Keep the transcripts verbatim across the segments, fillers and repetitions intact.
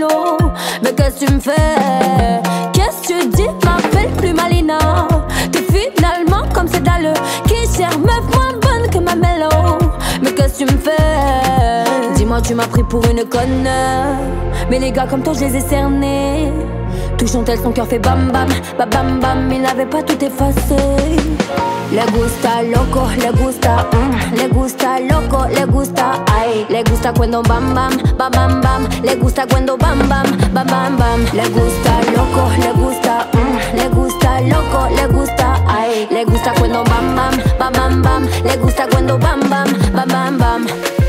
mélo. Mais qu'est-ce que tu me fais? Qu'est-ce que tu dis? M'appelle plus Malina. T'es finalement comme cette dalle qui sert meuf moins bonne que ma mélo. Mais qu'est-ce que tu me fais? Dis-moi, tu m'as pris pour une conne. Mais les gars comme toi, je les ai cernés. Touchant-elle, son cœur fait bam bam, bam bam bam. Il n'avait pas tout effacé. Le gusta loco, le gusta, mm, le gusta loco, le gusta, ay. Le gusta cuando bam bam, bam bam bam. Le gusta cuando bam bam, bam bam bam. Le gusta loco, le gusta, mm, le gusta loco, le gusta, ay. Le gusta cuando bam bam, bam bam bam. Le gusta cuando bam bam, bam bam bam.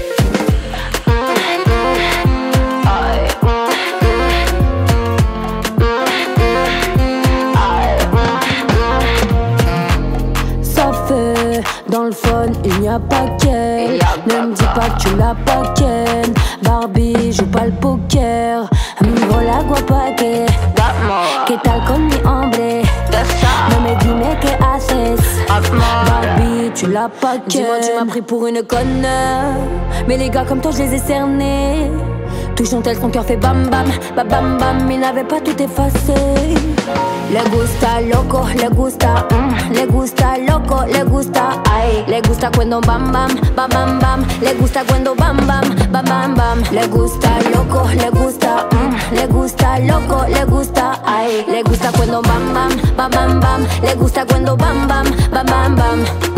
Dans le fun, il n'y a pas qu'elle. Ne me dis pas que tu l'as pas qu'elle. Barbie joue pas le poker. Voilà guapa que Que tal con mi hombre? No me dime que haces. Barbie, tu l'as pas qu'elle. Dis-moi, tu m'as pris pour une conne. Mais les gars comme toi, je les ai cernés. Touchant-elle, son cœur fait bam bam, bam bam bam. Il n'avait pas tout effacé. Le gusta loco, le gusta, mm, le gusta loco, le gusta, ay. Le gusta cuando bam bam, bam bam bam. Le gusta cuando bam bam, bam bam bam. Le gusta loco, le gusta, mm, le gusta loco, le gusta, ay. Le gusta cuando bam bam, bam bam bam. Le gusta cuando bam bam, bam bam bam.